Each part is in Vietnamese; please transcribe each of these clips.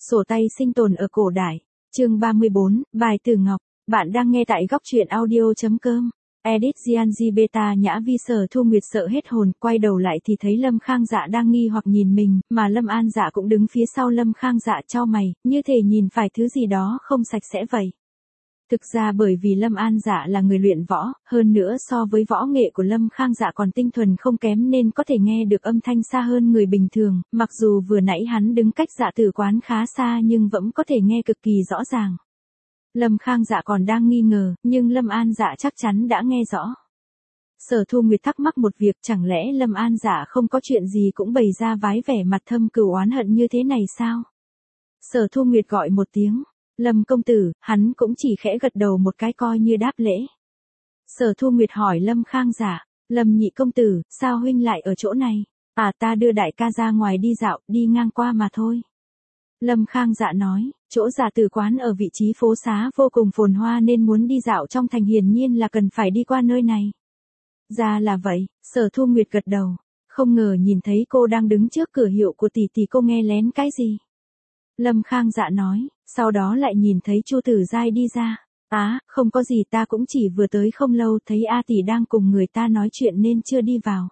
Sổ tay sinh tồn ở cổ đại. Chương 34, bài từ ngọc. Bạn đang nghe tại góc truyện audio.com. Edit Gianji Beta Nhã Vi. Sở Thu Nguyệt sợ hết hồn, quay đầu lại thì thấy Lâm Khang Dạ đang nghi hoặc nhìn mình, mà Lâm An Dạ cũng đứng phía sau Lâm Khang Dạ chau mày, như thể nhìn phải thứ gì đó không sạch sẽ vậy. Thực ra bởi vì Lâm An Dạ là người luyện võ, hơn nữa so với võ nghệ của Lâm Khang Dạ còn tinh thuần không kém nên có thể nghe được âm thanh xa hơn người bình thường, mặc dù vừa nãy hắn đứng cách Dạ Tử quán khá xa nhưng vẫn có thể nghe cực kỳ rõ ràng. Lâm Khang Dạ còn đang nghi ngờ, nhưng Lâm An Dạ chắc chắn đã nghe rõ. Sở Thu Nguyệt thắc mắc một việc, chẳng lẽ Lâm An Dạ không có chuyện gì cũng bày ra vái vẻ mặt thâm cừu oán hận như thế này sao? Sở Thu Nguyệt gọi một tiếng. Lâm công tử, hắn cũng chỉ khẽ gật đầu một cái coi như đáp lễ. Sở Thu Nguyệt hỏi Lâm Khang Dạ, Lâm nhị công tử, sao huynh lại ở chỗ này? À, ta đưa đại ca ra ngoài đi dạo, đi ngang qua mà thôi. Lâm Khang Dạ nói, chỗ Dạ Tử quán ở vị trí phố xá vô cùng phồn hoa nên muốn đi dạo trong thành hiển nhiên là cần phải đi qua nơi này. Ra là vậy, Sở Thu Nguyệt gật đầu, không ngờ nhìn thấy cô đang đứng trước cửa hiệu của tỷ tỷ cô nghe lén cái gì. Lâm Khang Dạ nói, sau đó lại nhìn thấy Chu Tử Giai đi ra. Á, không có gì, ta cũng chỉ vừa tới không lâu, thấy A tỷ đang cùng người ta nói chuyện nên chưa đi vào.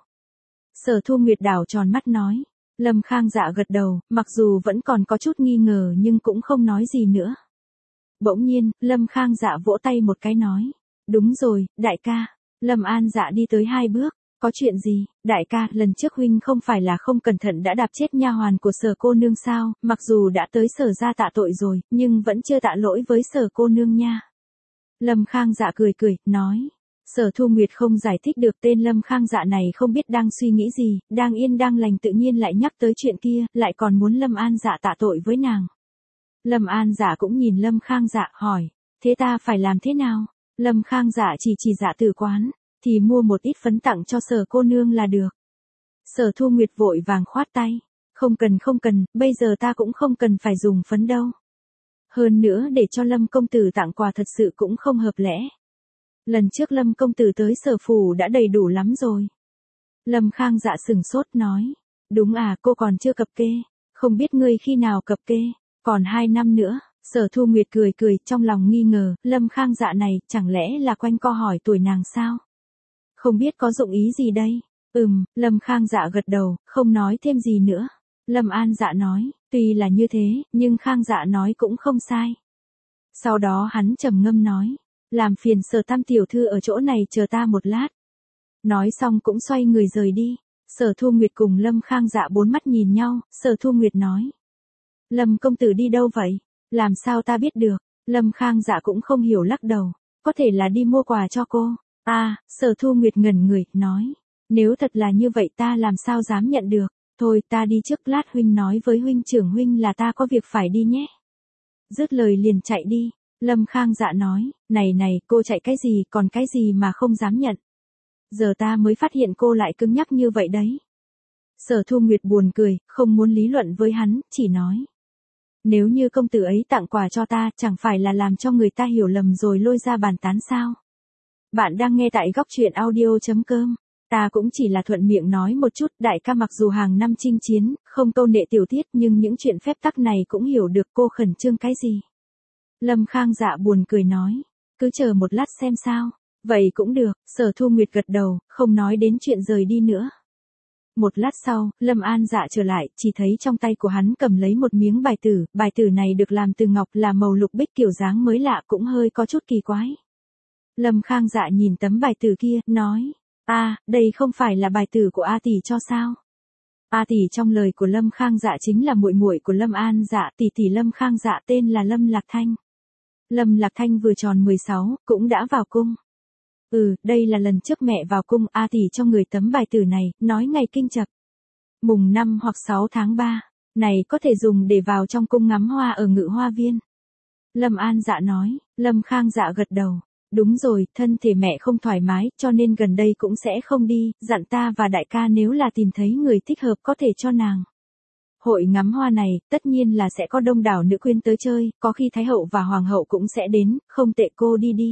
Sở Thu Nguyệt đảo tròn mắt nói. Lâm Khang Dạ gật đầu, mặc dù vẫn còn có chút nghi ngờ nhưng cũng không nói gì nữa. Bỗng nhiên, Lâm Khang Dạ vỗ tay một cái nói. Đúng rồi, đại ca. Lâm An Dạ đi tới 2 bước. Có chuyện gì, đại ca, lần trước huynh không phải là không cẩn thận đã đạp chết nha hoàn của Sở cô nương sao, mặc dù đã tới Sở ra tạ tội rồi, nhưng vẫn chưa tạ lỗi với Sở cô nương nha. Lâm Khang Dạ cười cười, nói. Sở Thu Nguyệt không giải thích được tên Lâm Khang Dạ này không biết đang suy nghĩ gì, đang yên đang lành tự nhiên lại nhắc tới chuyện kia, lại còn muốn Lâm An Dạ tạ tội với nàng. Lâm An Dạ cũng nhìn Lâm Khang Dạ, hỏi, thế ta phải làm thế nào? Lâm Khang Dạ chỉ Dạ Tử quán, thì mua một ít phấn tặng cho Sở cô nương là được. Sở Thu Nguyệt vội vàng khoát tay, không cần, bây giờ ta cũng không cần phải dùng phấn đâu. Hơn nữa để cho Lâm công tử tặng quà thật sự cũng không hợp lẽ. Lần trước Lâm công tử tới Sở phủ đã đầy đủ lắm rồi. Lâm Khang Dạ sừng sốt nói, đúng à, cô còn chưa cập kê, không biết ngươi khi nào cập kê, còn 2 năm nữa. Sở Thu Nguyệt cười cười, trong lòng nghi ngờ, Lâm Khang Dạ này, chẳng lẽ là quanh co hỏi tuổi nàng sao? Không biết có dụng ý gì đây? Lâm Khang Dạ gật đầu, không nói thêm gì nữa. Lâm An Dạ nói, tuy là như thế, nhưng Khang Dạ nói cũng không sai. Sau đó hắn trầm ngâm nói, làm phiền Sở tam tiểu thư ở chỗ này chờ ta một lát. Nói xong cũng xoay người rời đi. Sở Thu Nguyệt cùng Lâm Khang Dạ 4 mắt nhìn nhau, Sở Thu Nguyệt nói. Lâm công tử đi đâu vậy? Làm sao ta biết được? Lâm Khang Dạ cũng không hiểu lắc đầu, có thể là đi mua quà cho cô. À, Sở Thu Nguyệt ngẩn người, nói. Nếu thật là như vậy ta làm sao dám nhận được. Thôi ta đi trước, lát huynh nói với huynh trưởng huynh là ta có việc phải đi nhé. Dứt lời liền chạy đi. Lâm Khang Dạ nói, này, cô chạy cái gì, còn cái gì mà không dám nhận. Giờ ta mới phát hiện cô lại cứng nhắc như vậy đấy. Sở Thu Nguyệt buồn cười, không muốn lý luận với hắn, chỉ nói. Nếu như công tử ấy tặng quà cho ta, chẳng phải là làm cho người ta hiểu lầm rồi lôi ra bàn tán sao? Bạn đang nghe tại góc truyện audio.com. Ta cũng chỉ là thuận miệng nói một chút, đại ca mặc dù hàng năm chinh chiến, không câu nệ tiểu tiết nhưng những chuyện phép tắc này cũng hiểu được, cô khẩn trương cái gì. Lâm Khang Dạ buồn cười nói, cứ chờ một lát xem sao. Vậy cũng được, Sở Thu Nguyệt gật đầu, không nói đến chuyện rời đi nữa. Một lát sau, Lâm An Dạ trở lại, chỉ thấy trong tay của hắn cầm lấy một miếng bài tử này được làm từ ngọc, là màu lục bích kiểu dáng mới lạ, cũng hơi có chút kỳ quái. Lâm Khang Dạ nhìn tấm bài tử kia, nói, đây không phải là bài tử của A tỷ cho sao? A tỷ trong lời của Lâm Khang Dạ chính là muội muội của Lâm An Dạ, tỷ Lâm Khang Dạ tên là Lâm Lạc Thanh. Lâm Lạc Thanh vừa tròn 16, cũng đã vào cung. Đây là lần trước mẹ vào cung, A tỷ cho người tấm bài tử này, nói ngày kinh chập. Mùng 5 hoặc 6 tháng 3, này có thể dùng để vào trong cung ngắm hoa ở Ngự Hoa Viên. Lâm An Dạ nói, Lâm Khang Dạ gật đầu. Đúng rồi, thân thể mẹ không thoải mái, cho nên gần đây cũng sẽ không đi, dặn ta và đại ca nếu là tìm thấy người thích hợp có thể cho nàng. Hội ngắm hoa này, tất nhiên là sẽ có đông đảo nữ quyến tới chơi, có khi Thái hậu và Hoàng hậu cũng sẽ đến, không tệ, cô đi.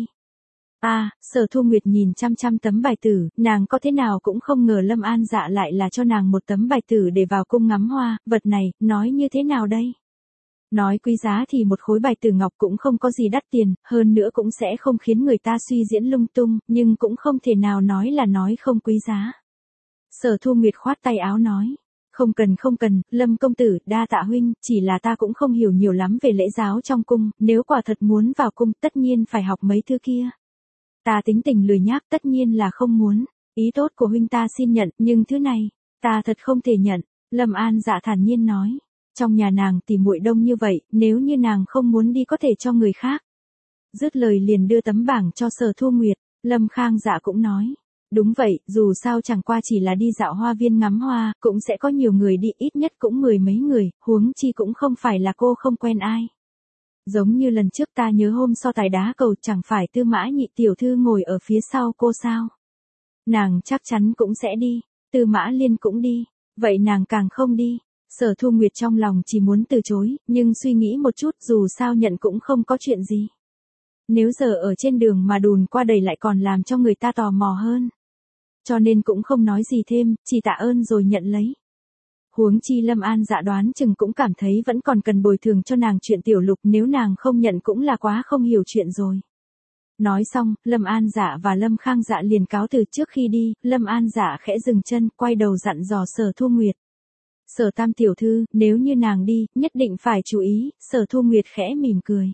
Sở Thu Nguyệt nhìn chăm tấm bài tử, nàng có thế nào cũng không ngờ Lâm An Dạ lại là cho nàng một tấm bài tử để vào cung ngắm hoa, vật này, nói như thế nào đây? Nói quý giá thì một khối bài tử ngọc cũng không có gì đắt tiền, hơn nữa cũng sẽ không khiến người ta suy diễn lung tung, nhưng cũng không thể nào nói không quý giá. Sở Thu Nguyệt khoát tay áo nói. Không cần, Lâm công tử, đa tạ huynh, chỉ là ta cũng không hiểu nhiều lắm về lễ giáo trong cung, nếu quả thật muốn vào cung tất nhiên phải học mấy thứ kia. Ta tính tình lười nhác tất nhiên là không muốn, ý tốt của huynh ta xin nhận, nhưng thứ này, ta thật không thể nhận, Lâm An Dạ thản nhiên nói. Trong nhà nàng thì muội đông như vậy, nếu như nàng không muốn đi có thể cho người khác. Dứt lời liền đưa tấm bảng cho Sở Thu Nguyệt, Lâm Khang Dạ cũng nói. Đúng vậy, dù sao chẳng qua chỉ là đi dạo hoa viên ngắm hoa, cũng sẽ có nhiều người đi, ít nhất cũng mười mấy người, huống chi cũng không phải là cô không quen ai. Giống như lần trước ta nhớ hôm so tài đá cầu chẳng phải Tư Mã Nhị tiểu thư ngồi ở phía sau cô sao. Nàng chắc chắn cũng sẽ đi, Tư Mã Liên cũng đi, vậy nàng càng không đi. Sở Thu Nguyệt trong lòng chỉ muốn từ chối, nhưng suy nghĩ một chút dù sao nhận cũng không có chuyện gì. Nếu giờ ở trên đường mà đùn qua đầy lại còn làm cho người ta tò mò hơn. Cho nên cũng không nói gì thêm, chỉ tạ ơn rồi nhận lấy. Huống chi Lâm An Dạ đoán chừng cũng cảm thấy vẫn còn cần bồi thường cho nàng chuyện tiểu lục, nếu nàng không nhận cũng là quá không hiểu chuyện rồi. Nói xong, Lâm An Dạ và Lâm Khang Dạ liền cáo từ. Trước khi đi, Lâm An Dạ khẽ dừng chân, quay đầu dặn dò Sở Thu Nguyệt. Sở Tam tiểu thư, nếu như nàng đi, nhất định phải chú ý. Sở Thu Nguyệt khẽ mỉm cười.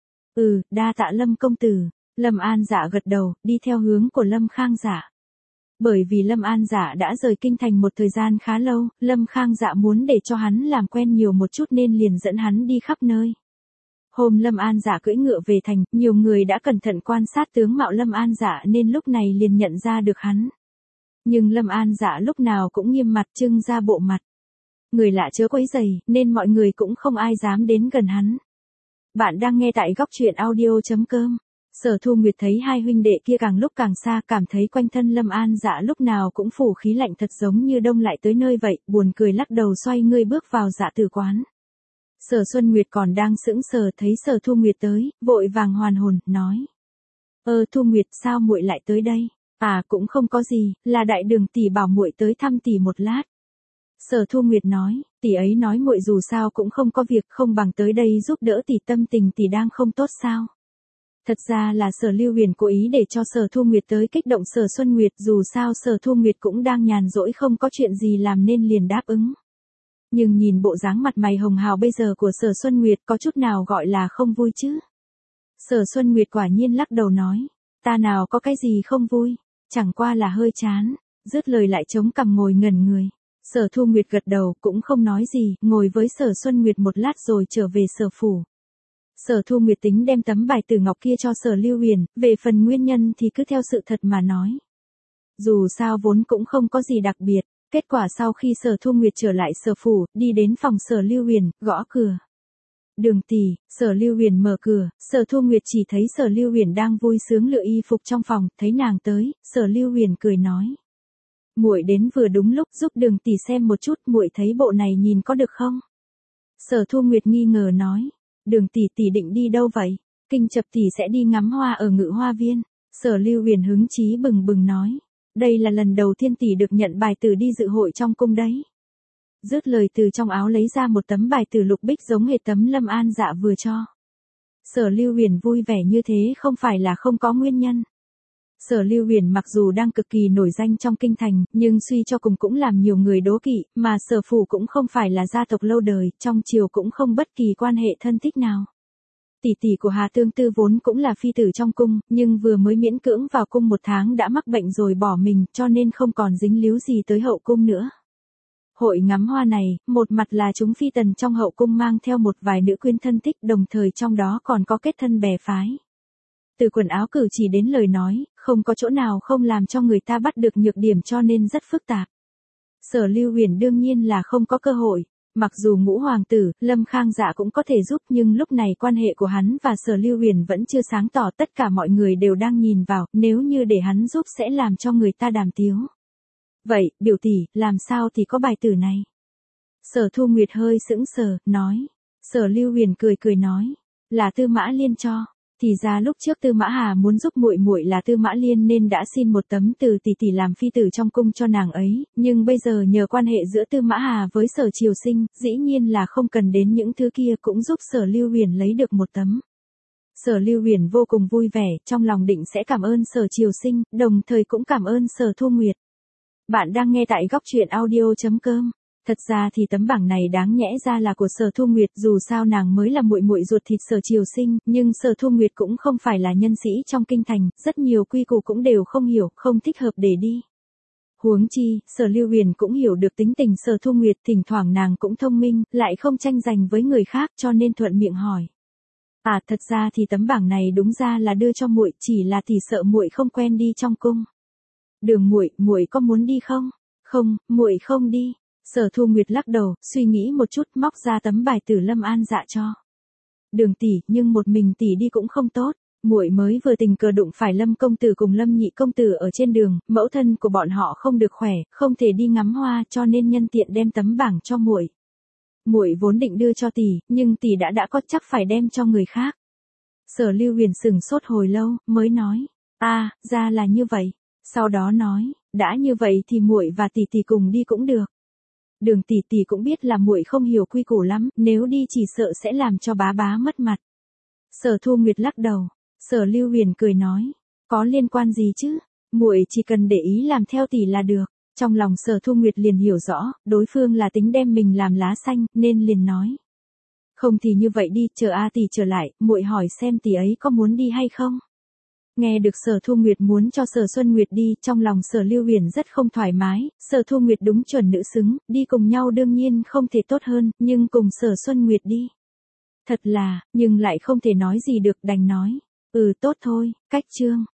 Đa tạ Lâm công tử. Lâm An Dạ gật đầu, đi theo hướng của Lâm Khang Dạ. Bởi vì Lâm An Dạ đã rời kinh thành một thời gian khá lâu, Lâm Khang Dạ muốn để cho hắn làm quen nhiều một chút nên liền dẫn hắn đi khắp nơi. Hôm Lâm An Dạ cưỡi ngựa về thành, nhiều người đã cẩn thận quan sát tướng mạo Lâm An Dạ nên lúc này liền nhận ra được hắn. Nhưng Lâm An Dạ lúc nào cũng nghiêm mặt trưng ra bộ mặt. Người lạ chớ quấy rầy, nên mọi người cũng không ai dám đến gần hắn. Bạn đang nghe tại góc truyện audio.com. Sở Thu Nguyệt thấy hai huynh đệ kia càng lúc càng xa, cảm thấy quanh thân Lâm An Dạ lúc nào cũng phủ khí lạnh thật giống như đông lại tới nơi vậy, buồn cười lắc đầu xoay người bước vào Dạ Tử quán. Sở Xuân Nguyệt còn đang sững sờ thấy Sở Thu Nguyệt tới, vội vàng hoàn hồn, nói. Thu Nguyệt sao muội lại tới đây? Cũng không có gì, là đại đường tỷ bảo muội tới thăm tỷ một lát. Sở Thu Nguyệt nói, tỷ ấy nói muội dù sao cũng không có việc, không bằng tới đây giúp đỡ tỷ, tâm tình tỷ đang không tốt sao? Thật ra là Sở Lưu Huyền cố ý để cho Sở Thu Nguyệt tới kích động Sở Xuân Nguyệt, dù sao Sở Thu Nguyệt cũng đang nhàn rỗi không có chuyện gì làm nên liền đáp ứng. Nhưng nhìn bộ dáng mặt mày hồng hào bây giờ của Sở Xuân Nguyệt có chút nào gọi là không vui chứ? Sở Xuân Nguyệt quả nhiên lắc đầu nói, ta nào có cái gì không vui, chẳng qua là hơi chán, dứt lời lại chống cằm ngồi ngẩn người. Sở Thu Nguyệt gật đầu cũng không nói gì, ngồi với Sở Xuân Nguyệt một lát rồi trở về Sở phủ. Sở Thu Nguyệt tính đem tấm bài tử ngọc kia cho Sở Lưu Huyền, về phần nguyên nhân thì cứ theo sự thật mà nói. Dù sao vốn cũng không có gì đặc biệt, kết quả sau khi Sở Thu Nguyệt trở lại Sở phủ, đi đến phòng Sở Lưu Huyền, gõ cửa. Đường tỷ, Sở Lưu Huyền mở cửa, Sở Thu Nguyệt chỉ thấy Sở Lưu Huyền đang vui sướng lựa y phục trong phòng, thấy nàng tới, Sở Lưu Huyền cười nói. Muội đến vừa đúng lúc, giúp Đường tỷ xem một chút, muội thấy bộ này nhìn có được không? Sở Thu Nguyệt nghi ngờ nói. Đường tỷ định đi đâu vậy? Kinh Chập tỷ sẽ đi ngắm hoa ở Ngự Hoa Viên. Sở Lưu Huyền hứng chí bừng bừng nói. Đây là lần đầu tiên tỷ được nhận bài tử đi dự hội trong cung đấy. Dứt lời từ trong áo lấy ra một tấm bài tử lục bích giống hệt tấm Lâm An Dạ vừa cho. Sở Lưu Huyền vui vẻ như thế không phải là không có nguyên nhân. Sở Lưu Huyền mặc dù đang cực kỳ nổi danh trong kinh thành, nhưng suy cho cùng cũng làm nhiều người đố kỵ, mà Sở phủ cũng không phải là gia tộc lâu đời, trong triều cũng không bất kỳ quan hệ thân thích nào. Tỷ tỷ của Hà Tương Tư vốn cũng là phi tử trong cung, nhưng vừa mới miễn cưỡng vào cung 1 tháng đã mắc bệnh rồi bỏ mình, cho nên không còn dính líu gì tới hậu cung nữa. Hội ngắm hoa này, một mặt là chúng phi tần trong hậu cung mang theo một vài nữ quyến thân thích, đồng thời trong đó còn có kết thân bè phái. Từ quần áo cử chỉ đến lời nói, không có chỗ nào không làm cho người ta bắt được nhược điểm, cho nên rất phức tạp. Sở Lưu Huyền đương nhiên là không có cơ hội, mặc dù ngũ hoàng tử, Lâm Khang Dạ cũng có thể giúp, nhưng lúc này quan hệ của hắn và Sở Lưu Huyền vẫn chưa sáng tỏ, tất cả mọi người đều đang nhìn vào, nếu như để hắn giúp sẽ làm cho người ta đàm tiếu. Vậy, biểu tỷ, làm sao thì có bài tử này? Sở Thu Nguyệt hơi sững sờ, nói. Sở Lưu Huyền cười nói, là Tư Mã Liên cho. Thì ra lúc trước Tư Mã Hà muốn giúp muội muội là Tư Mã Liên nên đã xin một tấm từ tỷ tỷ làm phi tử trong cung cho nàng ấy, nhưng bây giờ nhờ quan hệ giữa Tư Mã Hà với Sở Triều Sinh, dĩ nhiên là không cần đến những thứ kia cũng giúp Sở Lưu Huyền lấy được một tấm. Sở Lưu Huyền vô cùng vui vẻ, trong lòng định sẽ cảm ơn Sở Triều Sinh, đồng thời cũng cảm ơn Sở Thu Nguyệt. Bạn đang nghe tại góc truyện audio.com. Thật ra thì tấm bảng này đáng nhẽ ra là của Sở Thu Nguyệt, dù sao nàng mới là muội muội ruột thịt Sở Triều Sinh, nhưng Sở Thu Nguyệt cũng không phải là nhân sĩ trong kinh thành, rất nhiều quy củ cũng đều không hiểu, không thích hợp để đi. Huống chi, Sở Lưu Huyền cũng hiểu được tính tình Sở Thu Nguyệt, thỉnh thoảng nàng cũng thông minh, lại không tranh giành với người khác, cho nên thuận miệng hỏi. À, thật ra thì tấm bảng này đúng ra là đưa cho muội, chỉ là tỷ sợ muội không quen đi trong cung. Đường muội, muội có muốn đi không? Không, muội không đi. Sở Thu Nguyệt lắc đầu, suy nghĩ một chút, móc ra tấm bài tử Lâm An Dạ cho. Đường tỷ, nhưng một mình tỷ đi cũng không tốt. Muội mới vừa tình cờ đụng phải Lâm công tử cùng Lâm nhị công tử ở trên đường, mẫu thân của bọn họ không được khỏe, không thể đi ngắm hoa, cho nên nhân tiện đem tấm bảng cho muội. Muội vốn định đưa cho tỷ, nhưng tỷ đã có chắc phải đem cho người khác. Sở Lưu Huyền sững sốt hồi lâu, mới nói, ra là như vậy. Sau đó nói, đã như vậy thì muội và tỷ tỷ cùng đi cũng được. Đường tỷ tỷ cũng biết là muội không hiểu quy củ lắm, nếu đi chỉ sợ sẽ làm cho bá bá mất mặt. Sở Thu Nguyệt lắc đầu. Sở Lưu Huyền cười nói, có liên quan gì chứ, muội chỉ cần để ý làm theo tỷ là được. Trong lòng Sở Thu Nguyệt liền hiểu rõ, đối phương là tính đem mình làm lá xanh, nên liền nói. Không thì như vậy đi, chờ A tỷ trở lại, muội hỏi xem tỷ ấy có muốn đi hay không. Nghe được Sở Thu Nguyệt muốn cho Sở Xuân Nguyệt đi, trong lòng Sở Lưu Huyền rất không thoải mái, Sở Thu Nguyệt đúng chuẩn nữ xứng, đi cùng nhau đương nhiên không thể tốt hơn, nhưng cùng Sở Xuân Nguyệt đi. Thật là, nhưng lại không thể nói gì được, đành nói. Tốt thôi, cách chương.